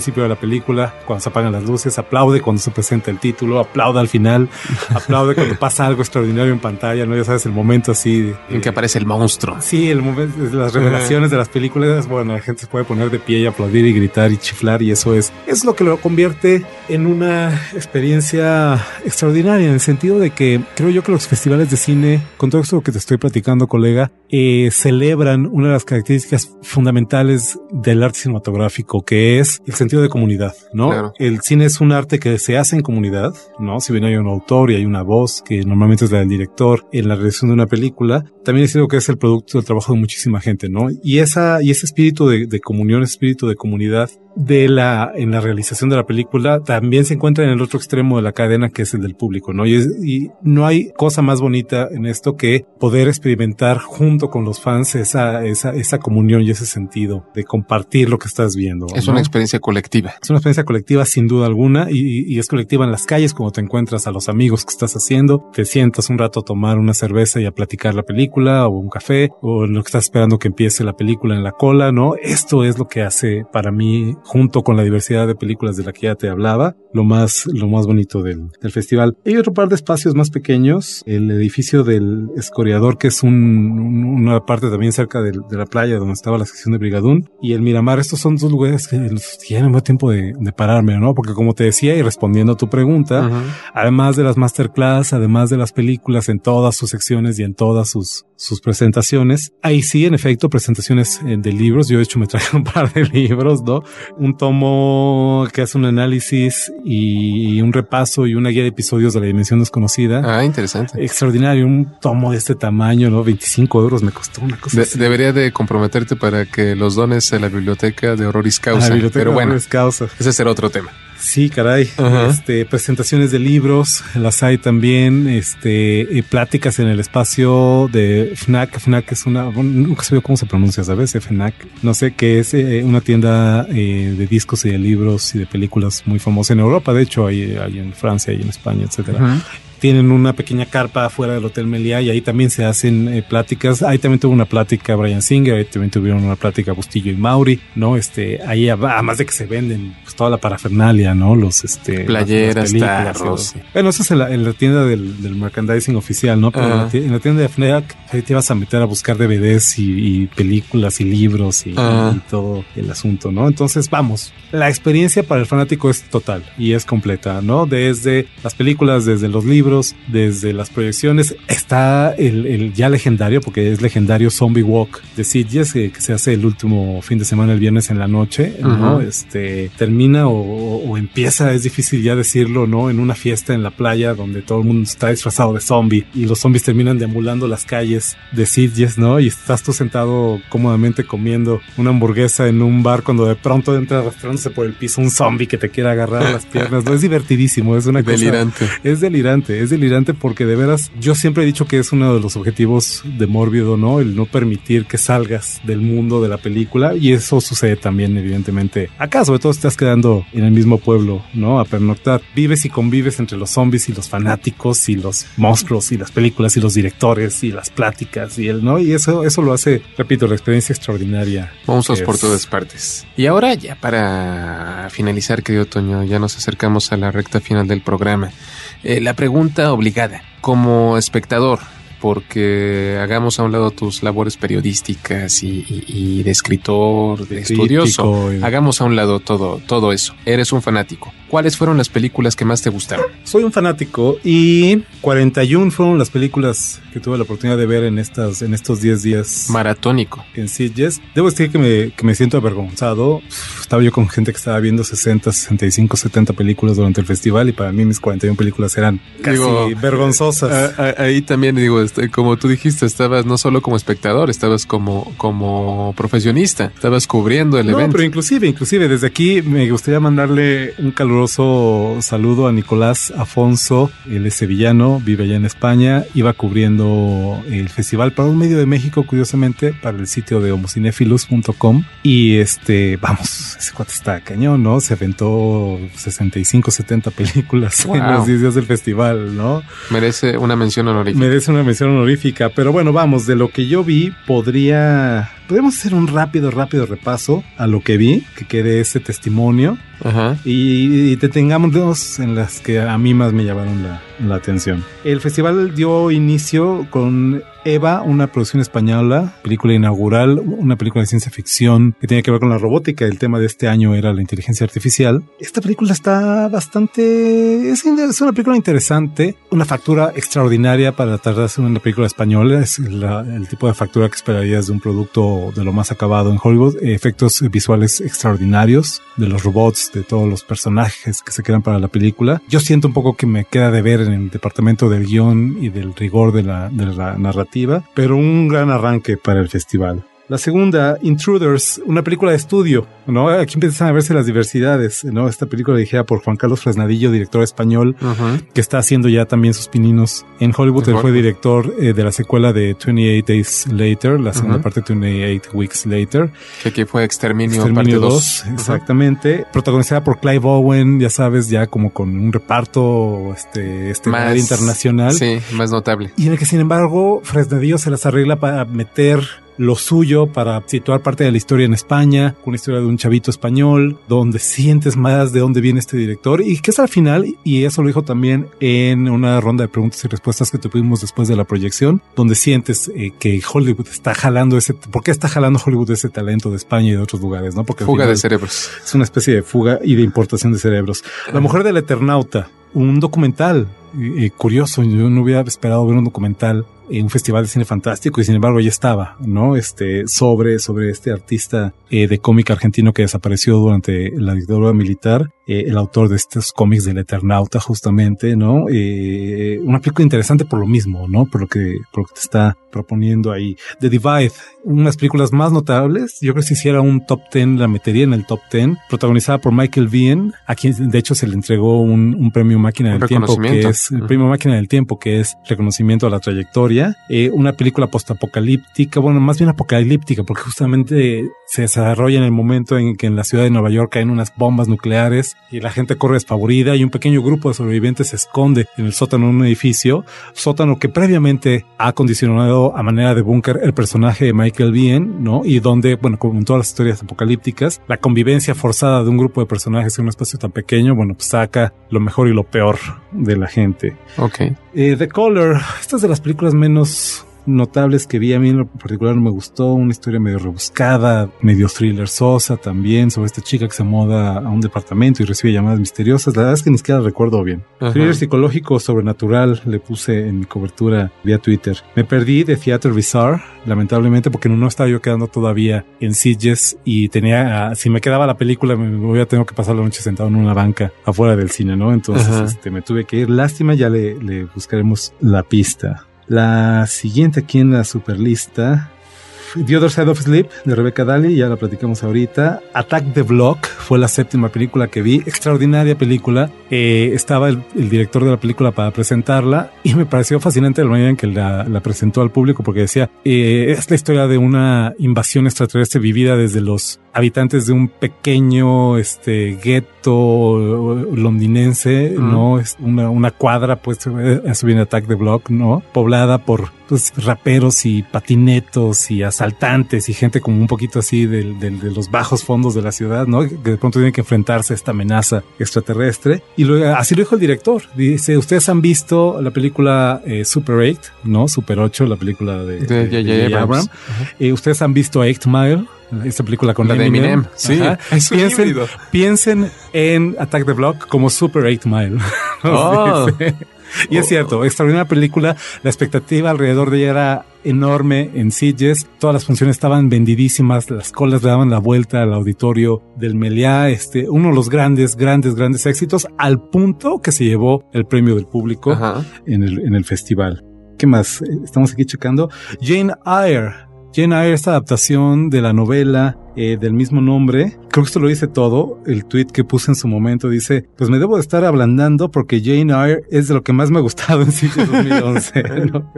película, cuando se apagan las luces, aplaude cuando se presenta el título, aplaude al final, aplaude cuando pasa algo extraordinario en pantalla, ¿no? Ya sabes, el momento así en que aparece el monstruo. Sí, el momento, las revelaciones de las películas, bueno, la gente se puede poner de pie y aplaudir y gritar y chiflar, y eso es lo que lo convierte en una experiencia extraordinaria, en el sentido de que creo yo que los festivales de cine, con todo esto que te estoy platicando, colega, celebran una de las características fundamentales del arte cinematográfico, que es el sentido de comunidad, ¿no? Claro. El cine es un arte que se hace en comunidad, ¿no? Si bien hay un autor y hay una voz, que normalmente es la del director, en la realización de una película, también es algo que es el producto del trabajo de muchísima gente, ¿no? Y ese espíritu de comunión, espíritu de comunidad en la realización de la película también se encuentra en el otro extremo de la cadena, que es el del público, ¿no? Y no hay cosa más bonita en esto que poder experimentar junto con los fans esa comunión y ese sentido de compartir lo que estás viendo. Es, ¿no? una experiencia colectiva. Es una experiencia colectiva sin duda alguna, y es colectiva en las calles cuando te encuentras a los amigos que estás haciendo, te sientas un rato a tomar una cerveza y a platicar la película o un café, o en lo que estás esperando que empiece la película en la cola, ¿no? Esto es lo que hace para mí, junto con la diversidad de películas de la que ya te hablaba, lo más bonito del festival. Hay otro par de espacios más pequeños, el edificio del Escoriador, que es una parte también cerca de la playa donde estaba la sección de Brigadún, y el Miramar. Estos son dos lugares que ya no me da tiempo de pararme, ¿no? Porque como te decía, y respondiendo a tu pregunta, además de las masterclass, además de las películas en todas sus secciones y en todas sus presentaciones, ahí sí, en efecto, presentaciones de libros. Yo de hecho me traje un par de libros, ¿no? Un tomo que hace un análisis y un repaso y una guía de episodios de La Dimensión Desconocida. Ah, interesante. Extraordinario, un tomo de este tamaño, ¿no? 25 euros me costó, una cosa así. Debería de comprometerte para que los dones a la biblioteca de Horroris Causa. La biblioteca, pero bueno, Horroris Causa. Ese será otro tema. Sí, caray. Presentaciones de libros, las hay también, pláticas en el espacio de FNAC. FNAC es nunca sabía cómo se pronuncia, ¿sabes? FNAC. No sé, que es una tienda de discos y de libros y de películas muy famosa en Europa. De hecho, hay en Francia y en España, etcétera. Tienen una pequeña carpa afuera del Hotel Meliá y ahí también se hacen pláticas. Ahí también tuvo una plática Bryan Singer, ahí también tuvieron una plática Bustillo y Mauri, ¿no? Ahí además de que se venden pues toda la parafernalia, ¿no? Los playeras, tarros. Bueno, eso es en la tienda del merchandising oficial, ¿no? Pero en la tienda de FNAC ahí te ibas a meter a buscar DVDs y películas y libros y todo el asunto, ¿no? Entonces, vamos, la experiencia para el fanático es total y es completa, ¿no? Desde las películas, desde los libros, desde las proyecciones, está el ya legendario, porque es legendario, Zombie Walk de Sitges, que se hace el último fin de semana, el viernes en la noche, ¿no? Termina o empieza, es difícil ya decirlo, ¿no? En una fiesta en la playa donde todo el mundo está disfrazado de zombie y los zombies terminan deambulando las calles de Sitges, ¿no? Y estás tú sentado cómodamente comiendo una hamburguesa en un bar cuando de pronto entra arrastrándose por el piso un zombie que te quiere agarrar a las piernas, ¿no? Es divertidísimo, es una delirante. Cosa... Es delirante porque de veras, yo siempre he dicho que es uno de los objetivos de Mórbido, ¿no? El no permitir que salgas del mundo de la película, y eso sucede también evidentemente acá, sobre todo si estás quedando en el mismo pueblo, ¿no? A pernoctar. Vives y convives entre los zombies y los fanáticos y los monstruos y las películas y los directores y las pláticas y ¿no? Y eso lo hace, repito, la experiencia extraordinaria. Monstruos por todas partes. Y ahora ya para finalizar, querido Toño, ya nos acercamos a la recta final del programa. La pregunta obligada, como espectador, porque hagamos a un lado tus labores periodísticas y de escritor, de estudioso, hagamos a un lado todo eso. Eres un fanático. ¿Cuáles fueron las películas que más te gustaron? Soy un fanático y 41 fueron las películas que tuve la oportunidad de ver en estos 10 días. Maratónico. En Sitges. Debo decir que me siento avergonzado. Estaba yo con gente que estaba viendo 60, 65, 70 películas durante el festival, y para mí mis 41 películas eran casi vergonzosas. Ahí también digo, como tú dijiste, estabas no solo como espectador, estabas como profesionista, estabas cubriendo el evento. No, pero inclusive desde aquí me gustaría mandarle un caluroso saludo a Nicolás Afonso. Él es sevillano, vive allá en España, iba cubriendo el festival para un medio de México, curiosamente, para el sitio de homocinephilus.com, y vamos, ese cuate está cañón, ¿no? Se aventó 65, 70 películas en los 10 días del festival, ¿no? Merece una mención honorífica. mención honorífica. Pero bueno, vamos, de lo que yo vi, podemos hacer un rápido repaso a lo que vi, que quede ese testimonio. Ajá. Y detengámonos en las que a mí más me llamaron la atención. El festival dio inicio con Eva, una producción española, película inaugural, una película de ciencia ficción que tiene que ver con la robótica. El tema de este año era la inteligencia artificial. Esta película está es una película interesante, una factura extraordinaria para tratarse de una película española. Es el tipo de factura que esperarías de un producto de lo más acabado en Hollywood. Efectos visuales extraordinarios de los robots, de todos los personajes que se quedan para la película. Yo siento un poco que me queda de ver en el departamento del guión y del rigor de la narrativa, pero un gran arranque para el festival. La segunda, Intruders, una película de estudio, ¿no? Aquí empiezan a verse las diversidades, ¿no? Esta película dirigida por Juan Carlos Fresnadillo, director español, que está haciendo ya también sus pininos en Hollywood. Él fue director de la secuela de 28 Days Later, la segunda parte de 28 Weeks Later. Que aquí fue Exterminio parte 2. Exactamente. Protagonizada por Clive Owen, ya sabes, ya como con un reparto más internacional. Sí, más notable. Y en el que, sin embargo, Fresnadillo se las arregla para meter lo suyo, para situar parte de la historia en España, una historia de un chavito español, donde sientes más de dónde viene este director, y que es al final, y eso lo dijo también en una ronda de preguntas y respuestas que tuvimos después de la proyección, donde sientes que Hollywood está jalando ¿por qué está jalando Hollywood ese talento de España y de otros lugares, ¿no? Porque fuga de cerebros. Es una especie de fuga y de importación de cerebros. La mujer del Eternauta, un documental curioso. Yo no hubiera esperado ver un documental en un festival de cine fantástico, y sin embargo ya estaba, ¿no? Sobre este artista de cómic argentino que desapareció durante la dictadura militar, el autor de estos cómics del Eternauta, justamente, ¿no? Una película interesante por lo mismo, ¿no? Por lo que te está proponiendo ahí. The Divide, unas películas más notables. Yo creo que si hiciera un top 10, la metería en el top 10, protagonizada por Michael Biehn, a quien de hecho se le entregó un premio Máquina del Tiempo, que es el premio Máquina del Tiempo, que es reconocimiento a la trayectoria. Una película postapocalíptica, bueno, más bien apocalíptica, porque justamente se desarrolla en el momento en que en la ciudad de Nueva York caen unas bombas nucleares y la gente corre despavorida, y un pequeño grupo de sobrevivientes se esconde en el sótano de un edificio, sótano que previamente ha acondicionado a manera de búnker el personaje de Michael Biehn, ¿no? Y donde, bueno, como en todas las historias apocalípticas, la convivencia forzada de un grupo de personajes en un espacio tan pequeño, bueno, pues saca lo mejor y lo peor de la gente. Okay. The Caller, esta es de las películas menos notables que vi. A mí en lo particular me gustó, una historia medio rebuscada, medio thriller sosa también, sobre esta chica que se muda a un departamento y recibe llamadas misteriosas. La verdad es que ni siquiera recuerdo bien. Thriller psicológico sobrenatural le puse en mi cobertura vía Twitter. Me perdí de Theater Bizarre, lamentablemente, porque no estaba yo quedando todavía en Sitges, y si me quedaba la película me voy a tener que pasar la noche sentado en una banca afuera del cine, ¿no? Entonces me tuve que ir. Lástima, ya le buscaremos la pista. La siguiente aquí en la superlista, The Other Side of Sleep, de Rebecca Daly, ya la platicamos ahorita. Attack the Block fue la séptima película que vi. Extraordinaria película. Estaba el director de la película para presentarla, y me pareció fascinante la manera en que la presentó al público, porque decía, es la historia de una invasión extraterrestre vivida desde los habitantes de un pequeño gueto londinense, ¿no? Es una cuadra, pues eso viene Attack the Block, ¿no? Poblada por raperos y patinetos y asaltantes y gente como un poquito así de los bajos fondos de la ciudad, ¿no? Que de pronto tienen que enfrentarse a esta amenaza extraterrestre. Y luego, así lo dijo el director. Dice, ustedes han visto la película Super 8, ¿no? Super 8, la película de J.J. Abrams. Ustedes han visto 8 Mile, esta película con la de Eminem. Sí, piensen en Attack the Block como Super 8 Mile. Y es cierto, extraordinaria película. La expectativa alrededor de ella era enorme en Sitges. Todas las funciones estaban vendidísimas, las colas le daban la vuelta al auditorio del Meliá. Uno de los grandes éxitos, al punto que se llevó el premio del público en el festival. ¿Qué más? Estamos aquí checando. Jane Eyre, esta adaptación de la novela del mismo nombre. Creo que esto lo dice todo. El tweet que puse en su momento dice, pues me debo de estar ablandando porque Jane Eyre es de lo que más me ha gustado en Sitges 2011, ¿no?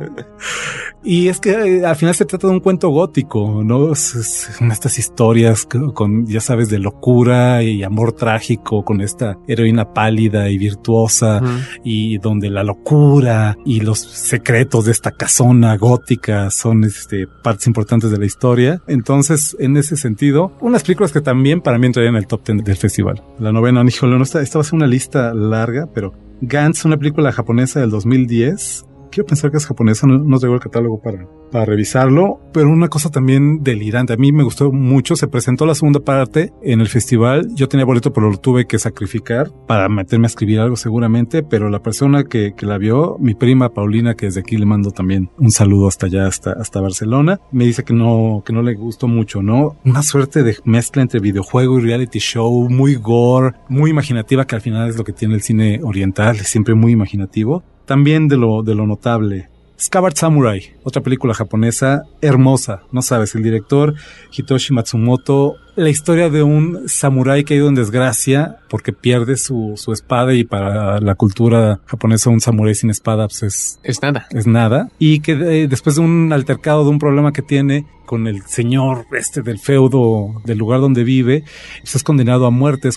Y es que al final se trata de un cuento gótico, ¿no? Son estas historias con, ya sabes, de locura y amor trágico con esta heroína pálida y virtuosa, y donde la locura y los secretos de esta casona gótica son partes importantes de la historia. Entonces, en ese sentido, unas películas que también para mí entrarían en el top 10 del festival. La novena, híjole, esta va a ser una lista larga, pero Gantz, una película japonesa del 2010. Quiero pensar que es japonesa, no traigo el catálogo para revisarlo, pero una cosa también delirante. A mí me gustó mucho, se presentó la segunda parte en el festival. Yo tenía boleto, pero lo tuve que sacrificar para meterme a escribir algo seguramente, pero la persona que la vio, mi prima Paulina, que desde aquí le mando también un saludo hasta allá, hasta Barcelona, me dice que no le gustó mucho, ¿no? Una suerte de mezcla entre videojuego y reality show, muy gore, muy imaginativa, que al final es lo que tiene el cine oriental, es siempre muy imaginativo. También de lo notable, Scabbard Samurai, otra película japonesa hermosa, no sabes, el director Hitoshi Matsumoto, la historia de un samurái caído en desgracia porque pierde su espada, y para la cultura japonesa un samurái sin espada pues es nada, y que después de un altercado, de un problema que tiene con el señor del feudo del lugar donde vive, pues es condenado a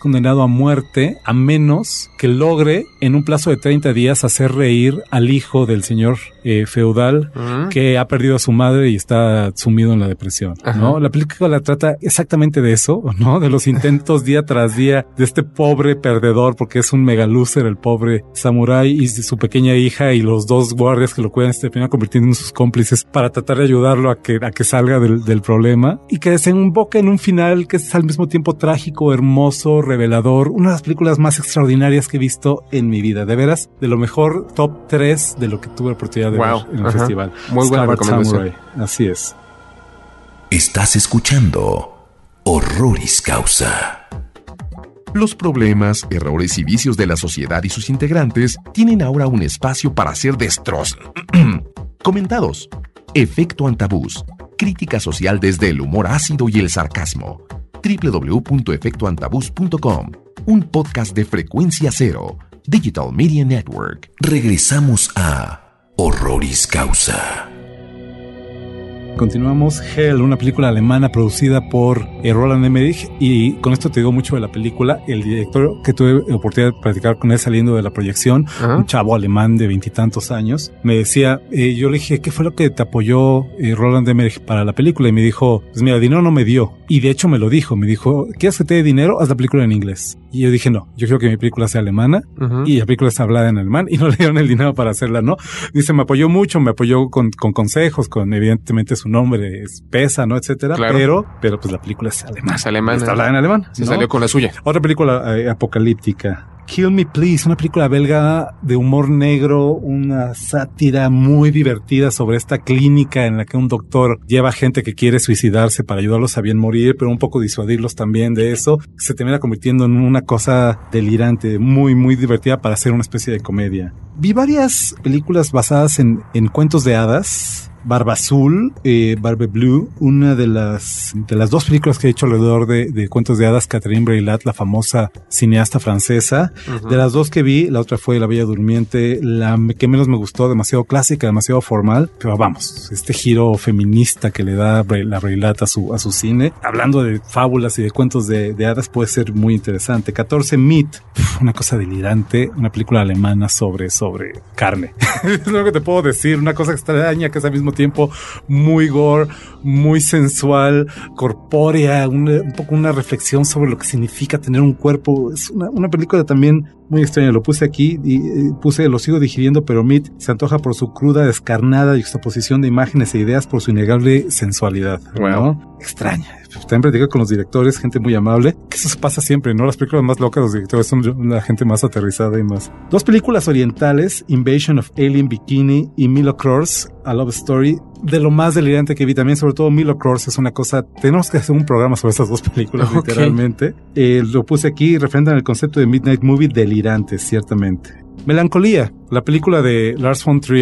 muerte a menos que logre en un plazo de 30 días hacer reír al hijo del señor feudal que ha perdido a su madre y está sumido en la depresión, ¿no? La película trata exactamente de eso, ¿no? De los intentos día tras día de este pobre perdedor, porque es un mega loser el pobre samurái, y su pequeña hija y los dos guardias que lo cuidan se terminan convirtiendo en sus cómplices para tratar de ayudarlo a que salga del problema, y que desemboca en un final que es al mismo tiempo trágico, hermoso, revelador. Una de las películas más extraordinarias que he visto en mi vida, de veras, de lo mejor, top 3 de lo que tuve la oportunidad de ver en el festival. Muy buena recomendación. Samurai. Así es. Estás escuchando Horroris Causa. Los problemas, errores y vicios de la sociedad y sus integrantes tienen ahora un espacio para ser comentados. Efecto Antabús. Crítica social desde el humor ácido y el sarcasmo. www.efectoantabús.com. Un podcast de Frecuencia Cero, Digital Media Network. Regresamos a Horroris Causa. Continuamos. Hell, una película alemana producida por Roland Emmerich, y con esto te digo mucho de la película. El director, que tuve la oportunidad de platicar con él saliendo de la proyección, un chavo alemán de 20 y tantos años, me decía, yo le dije, ¿qué fue lo que te apoyó Roland Emmerich para la película? Y me dijo, pues mira, dinero no me dio, y de hecho me lo dijo, ¿quieres que te dé dinero? Haz la película en inglés. Y yo dije, no, yo quiero que mi película sea alemana, y la película está hablada en alemán, y no le dieron el dinero para hacerla, ¿no? Dice, me apoyó mucho, me apoyó con consejos, con evidentemente su nombre pesa, ¿no? Etcétera. Claro. Pero pues la película es alemana. Es alemana. Está hablada en alemán. Se salió con la suya. Otra película apocalíptica. Kill Me Please, una película belga de humor negro, una sátira muy divertida sobre esta clínica en la que un doctor lleva gente que quiere suicidarse para ayudarlos a bien morir, pero un poco disuadirlos también de eso. Se termina convirtiendo en una cosa delirante, muy, muy divertida para hacer una especie de comedia. Vi varias películas basadas en cuentos de hadas. Barba Azul, Barbe Bleu, una de las dos películas que he hecho alrededor de cuentos de hadas, Catherine Breillat, la famosa cineasta francesa. De las dos que vi, la otra fue La Bella Durmiente, la que menos me gustó, demasiado clásica, demasiado formal, pero vamos, este giro feminista que le da la Breillat a su cine, hablando de fábulas y de cuentos de hadas, puede ser muy interesante. 14 Meat, una cosa delirante, una película alemana sobre carne. Es lo que te puedo decir, una cosa extraña que es al mismo tiempo muy gore, muy sensual, corpórea, un poco una reflexión sobre lo que significa tener un cuerpo. Es una película también muy extraña. Lo puse aquí y lo sigo digiriendo, pero Meat se antoja por su cruda, descarnada juxtaposición de imágenes e ideas, por su innegable sensualidad, ¿no? Extraña. También platico con los directores, gente muy amable, que eso se pasa siempre, ¿no? Las películas más locas, los directores son la gente más aterrizada y más. Dos películas orientales, Invasion of Alien Bikini y Milo Cross, A Love Story, de lo más delirante que vi también, sobre todo Milo Cross es una cosa, tenemos que hacer un programa sobre esas dos películas, literalmente. Lo puse aquí, referente al concepto de Midnight Movie, delirante, ciertamente. Melancolía, la película de Lars von Trier,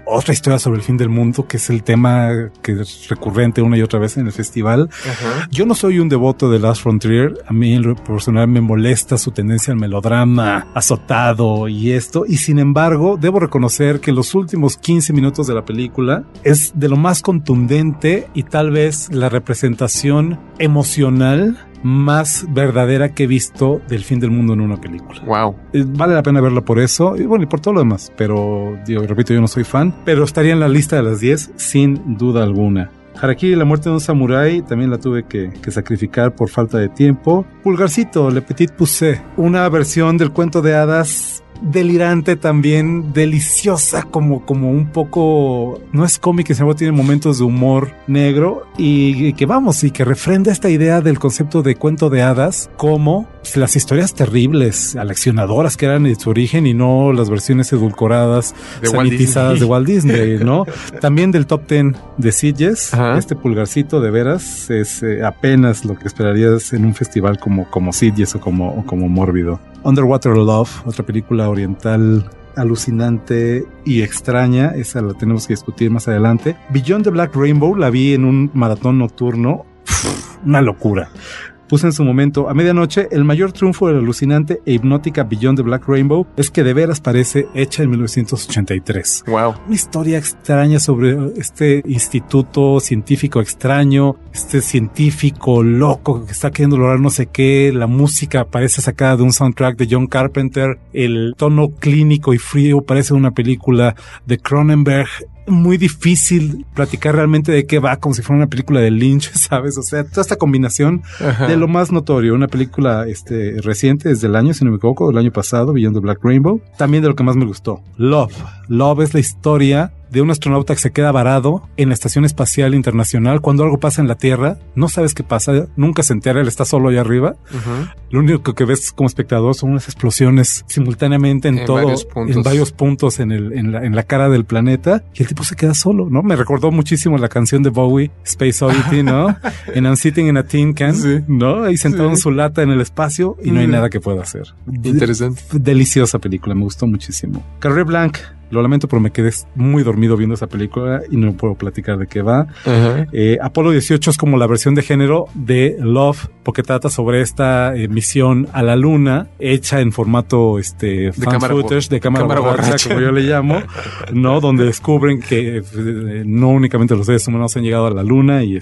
otra historia sobre el fin del mundo, que es el tema que es recurrente una y otra vez en el festival. Yo no soy un devoto de Last Frontier. A mí en lo personal me molesta su tendencia al melodrama azotado y esto, y sin embargo debo reconocer que los últimos 15 minutos de la película es de lo más contundente y tal vez la representación emocional más verdadera que he visto del fin del mundo en una película. Wow. Vale la pena verla por eso y bueno, y por todo lo demás, pero repito, yo no soy fan, pero estaría en la lista de las 10 sin duda alguna. Harakiri, la muerte de un samurái, también la tuve que sacrificar por falta de tiempo. Pulgarcito, Le Petit Poucet, una versión del cuento de hadas delirante también, deliciosa, como un poco, no es cómic, sino tiene momentos de humor negro y que refrenda esta idea del concepto de cuento de hadas como las historias terribles, aleccionadoras que eran en su origen y no las versiones edulcoradas, sanitizadas de Walt Disney, ¿no? También del top 10 de Sitges. Este Pulgarcito de veras es apenas lo que esperarías en un festival como Sitges o como Mórbido. Underwater Love, otra película oriental alucinante y extraña, esa la tenemos que discutir más adelante. Beyond the Black Rainbow la vi en un maratón nocturno, una locura. Puse en su momento, a medianoche, el mayor triunfo de la alucinante e hipnótica Beyond the Black Rainbow es que de veras parece hecha en 1983. Wow. Una historia extraña sobre este instituto científico extraño, este científico loco que está queriendo lograr no sé qué, la música parece sacada de un soundtrack de John Carpenter, el tono clínico y frío parece una película de Cronenberg. Muy difícil platicar realmente de qué va, como si fuera una película de Lynch, ¿sabes? O sea, toda esta combinación de lo más notorio. Una película reciente, desde el año, si no me equivoco, del año pasado, Beyond the Black Rainbow. También de lo que más me gustó, Love. Love es la historia de un astronauta que se queda varado en la Estación Espacial Internacional. Cuando algo pasa en la Tierra, no sabes qué pasa, nunca se entera, él está solo allá arriba. Lo único que ves como espectador son unas explosiones simultáneamente en varios puntos en la cara del planeta, y el tipo se queda solo, ¿no? Me recordó muchísimo la canción de Bowie, Space Oddity, ¿no? And I'm sitting in a tin can, ¿no? Ahí sentado en su lata en el espacio y no hay nada que pueda hacer. Interesante. Deliciosa película, me gustó muchísimo. Carré Blanc, lo lamento, pero me quedé muy dormido viendo esa película y no puedo platicar de qué va. Apolo 18 es como la versión de género de Love, porque trata sobre esta misión a la luna, hecha en formato fan footage, de cámara borracha, como yo le llamo, ¿no? Donde descubren que no únicamente los seres humanos han llegado a la luna y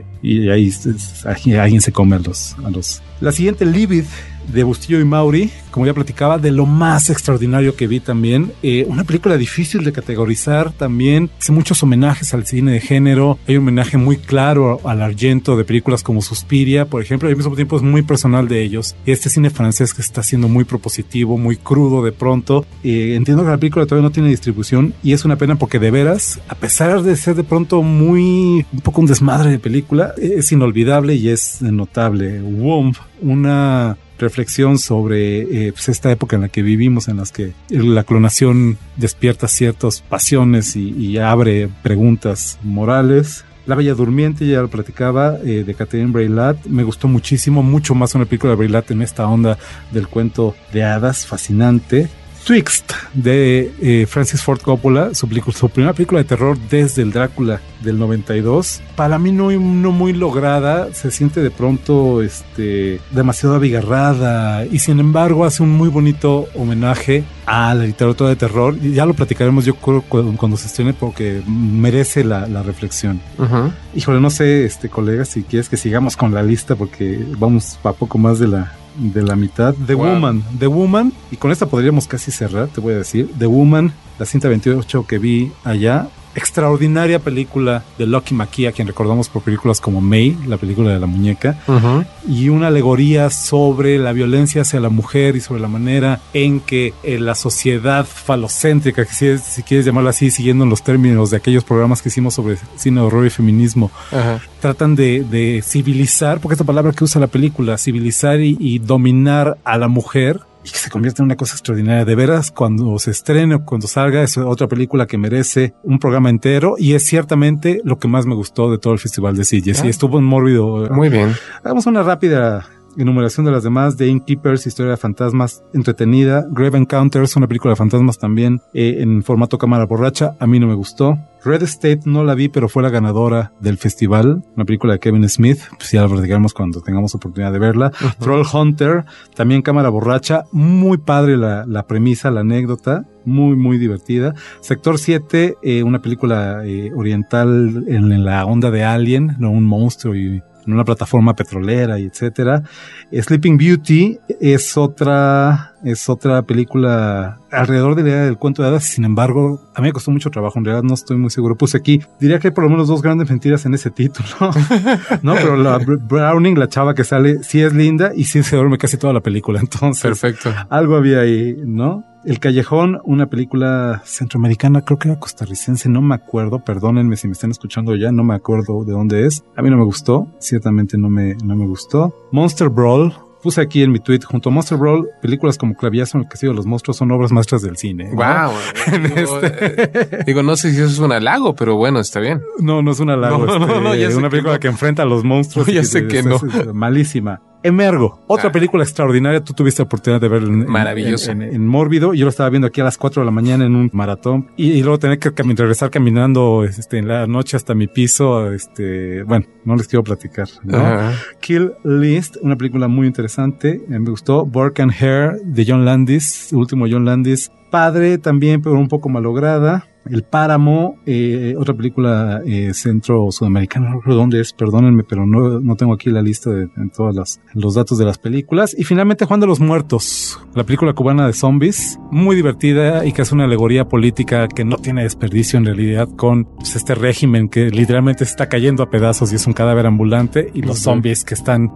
ahí alguien se come a los. La siguiente, Livid, de Bustillo y Mauri, como ya platicaba, de lo más extraordinario que vi también. Una película difícil de categorizar también. Hace muchos homenajes al cine de género. Hay un homenaje muy claro al Argento de películas como Suspiria, por ejemplo, y al mismo tiempo es muy personal de ellos. Este cine francés que está siendo muy propositivo, muy crudo de pronto. Entiendo que la película todavía no tiene distribución y es una pena porque de veras, a pesar de ser de pronto un poco un desmadre de película, es inolvidable y es notable. Womb, una reflexión sobre esta época en la que vivimos, en las que la clonación despierta ciertas pasiones y abre preguntas morales. La Bella Durmiente, ya lo platicaba, de Catherine Breillat. Me gustó muchísimo, mucho más una película de Breillat en esta onda del cuento de hadas, fascinante. Twixt, de Francis Ford Coppola, su primera película de terror desde el Drácula del 92. Para mí no muy lograda, se siente de pronto demasiado abigarrada y sin embargo hace un muy bonito homenaje a la literatura de terror. Y ya lo platicaremos yo creo cuando se estrene porque merece la reflexión. Híjole, no sé, colegas, si quieres que sigamos con la lista porque vamos a poco más de la mitad. The Woman, y con esta podríamos casi cerrar, te voy a decir. The Woman, la cinta 28 que vi allá. Extraordinaria película de Lucky McKee, a quien recordamos por películas como May, la película de la muñeca, y una alegoría sobre la violencia hacia la mujer y sobre la manera en que la sociedad falocéntrica, que si quieres llamarla así, siguiendo los términos de aquellos programas que hicimos sobre cine de horror y feminismo, tratan de civilizar, porque esta palabra que usa la película, civilizar y dominar a la mujer, y que se convierte en una cosa extraordinaria. De veras, cuando se estrene o cuando salga, es otra película que merece un programa entero y es ciertamente lo que más me gustó de todo el Festival de Sitges. Y estuvo en Mórbido. Muy bien. Hagamos una rápida enumeración de las demás: The Innkeepers, historia de fantasmas entretenida; Grave Encounters, una película de fantasmas también en formato cámara borracha, a mí no me gustó. Red State no la vi, pero fue la ganadora del festival, una película de Kevin Smith, pues ya la platicaremos cuando tengamos oportunidad de verla. Troll Hunter, también cámara borracha, muy padre la premisa, la anécdota, muy muy divertida. Sector 7, una película oriental en la onda de Alien, no, un monstruo y en una plataforma petrolera y etcétera. Sleeping Beauty es otra película alrededor de la idea del cuento de hadas. Sin embargo, a mí me costó mucho trabajo, en realidad no estoy muy seguro. Puse aquí, diría que hay por lo menos 2 grandes mentiras en ese título. No, pero la Browning, la chava que sale, sí es linda y sí se duerme casi toda la película. Entonces, perfecto. Algo había ahí, ¿no? El Callejón, una película centroamericana, creo que era costarricense, no me acuerdo, perdónenme si me están escuchando ya, no me acuerdo de dónde es. A mí no me gustó, ciertamente no me gustó. Monster Brawl, puse aquí en mi tweet, junto a Monster Brawl, películas como Clavillazo en el Castillo de los Monstruos son obras maestras del cine. Wow. Digo, no sé si eso es un halago, pero bueno, está bien. No es un halago. No, ya sé una película que enfrenta a los monstruos. Ya sé que no. Es malísima. Emergo, otra película extraordinaria. Tú tuviste la oportunidad de verla en Mórbido. Yo lo estaba viendo aquí a las 4 de la mañana en un maratón y luego tener que regresar caminando en la noche hasta mi piso. Bueno, no les quiero platicar, ¿no? Kill List, una película muy interesante, me gustó. Burke and Hare de John Landis, el último John Landis, padre también, pero un poco malograda. El Páramo, otra película centro-sudamericana, no recuerdo dónde es, perdónenme, pero no tengo aquí la lista de todos los datos de las películas. Y finalmente Juan de los Muertos, la película cubana de zombies, muy divertida y que es una alegoría política que no tiene desperdicio en realidad con este régimen que literalmente se está cayendo a pedazos y es un cadáver ambulante, y los zombies que están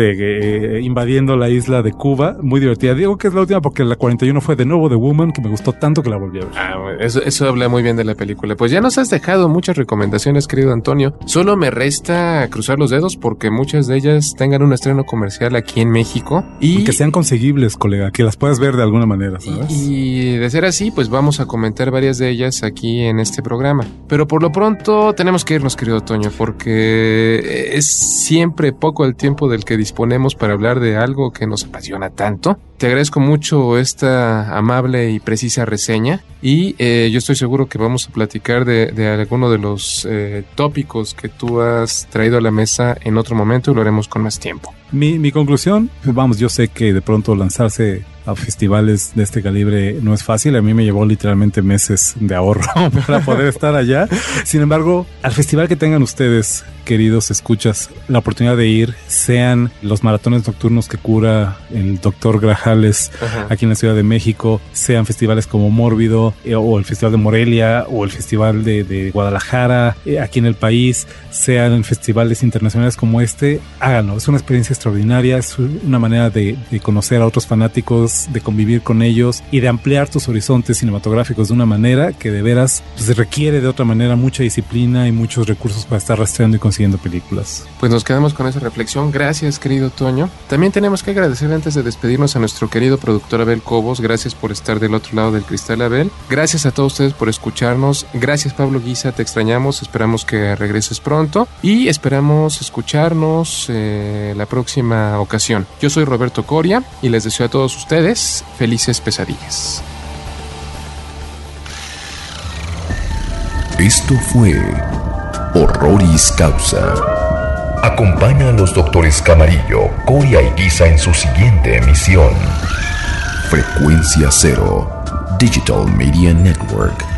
invadiendo la isla de Cuba, muy divertida. Digo que es la última porque la 41 fue de nuevo The Woman, que me gustó tanto que la volví a ver. Eso habla muy bien de la película. Pues ya nos has dejado muchas recomendaciones, querido Antonio. Solo me resta cruzar los dedos porque muchas de ellas tengan un estreno comercial aquí en México y que sean conseguibles, colega, que las puedas ver de alguna manera, ¿sabes? Y de ser así, pues vamos a comentar varias de ellas aquí en este programa. Pero por lo pronto tenemos que irnos, querido Toño, porque es siempre poco el tiempo del que disponemos para hablar de algo que nos apasiona tanto. Te agradezco mucho esta amable y precisa reseña y yo estoy seguro que vamos a platicar de alguno de los tópicos que tú has traído a la mesa en otro momento y lo haremos con más tiempo. Mi conclusión, vamos, yo sé que de pronto lanzarse a festivales de este calibre no es fácil. A mí me llevó literalmente meses de ahorro para poder estar allá. Sin embargo, al festival que tengan ustedes, queridos escuchas, la oportunidad de ir, sean los maratones nocturnos que cura el Dr. Grajales aquí en la Ciudad de México, sean festivales como Mórbido o el Festival de Morelia o el Festival de Guadalajara aquí en el país, sean festivales internacionales como este, háganlo. Es una experiencia extraordinaria, es una manera de conocer a otros fanáticos, de convivir con ellos y de ampliar tus horizontes cinematográficos de una manera que de veras pues, requiere de otra manera mucha disciplina y muchos recursos para estar rastreando y consiguiendo películas. Pues nos quedamos con esa reflexión. Gracias, querido Toño. También tenemos que agradecer antes de despedirnos a nuestro querido productor Abel Cobos. Gracias por estar del otro lado del cristal, Abel. Gracias a todos ustedes por escucharnos. Gracias, Pablo Guisa, te extrañamos. Esperamos que regreses pronto y esperamos escucharnos la próxima ocasión. Yo soy Roberto Coria y les deseo a todos ustedes felices pesadillas. Esto fue Horroris Causa. Acompaña a los doctores Camarillo, Coria y Guisa en su siguiente emisión. Frecuencia Cero, Digital Media Network.